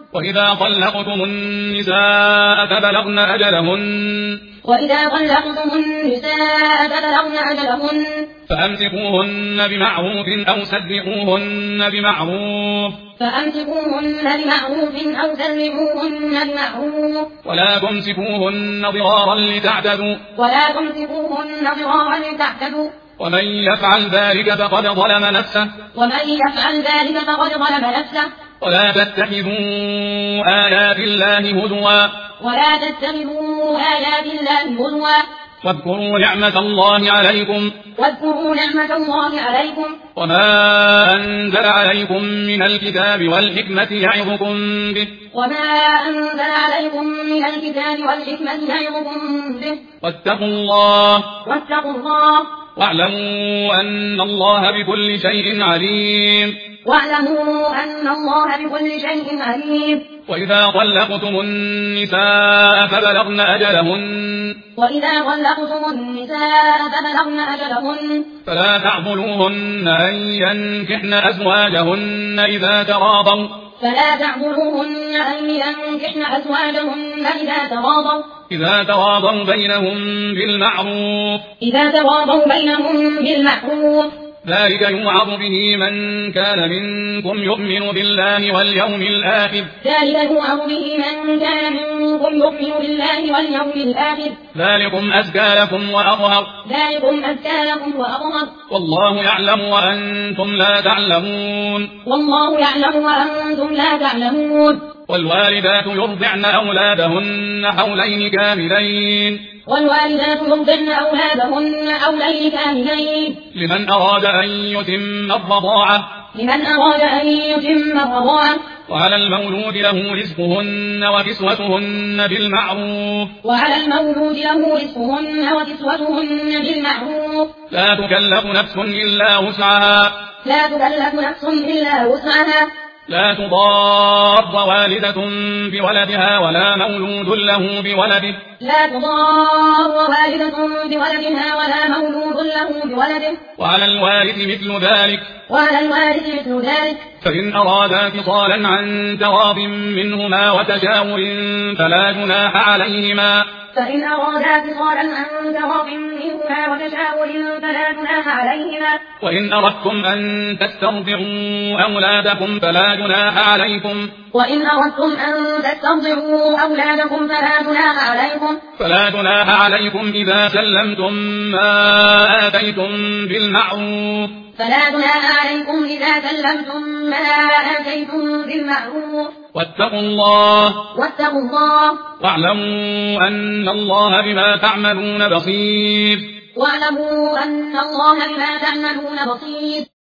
وإذا طلقتم النساء فبلغن أجلهن فأمسكوهن بمعروف أو سرحوهن بمعروف ولا تمسكوهن ضرارا لتعتدوا ومن يفعل ذلك فقد ظلم نفسه ولا تتخذوا آيات الله هزوا واذكروا نعمة الله عليكم وما أنزل عليكم من الكتاب والحكمة يعظكم به واتقوا الله واعلموا أن الله بكل شيء عليم وإذا طلقتم النساء فبلغن أجلهن فلا تعضلوهن أن ينكحن أزواجهن إذا تراضوا بينهم بالمعروف ذلك يوعظ به من كان منكم يؤمن بالله واليوم الآخر ذلكم أزكى لكم وأطهر والله يعلم وأنتم لا تعلمون والوالدات يرضعن أولادهن حولين كاملين لمن أراد أن يتم الرضاعة وعلى المولود له رزقهن وكسوتهن بالمعروف لا تكلف نفس إلا وسعها لا تضار والدة بولدها ولا مولود له بولده وعلى الوارث مثل ذلك فإن أرادا فصالا عن تراض منهما وتشاور فلا جناح عليهما وإن أردتم أن تسترضعوا أولادكم فلا جناح عليكم إذا سلمتم ما آتيتم بالمعروف واتقوا الله واعلموا أن الله بما تعملون بصير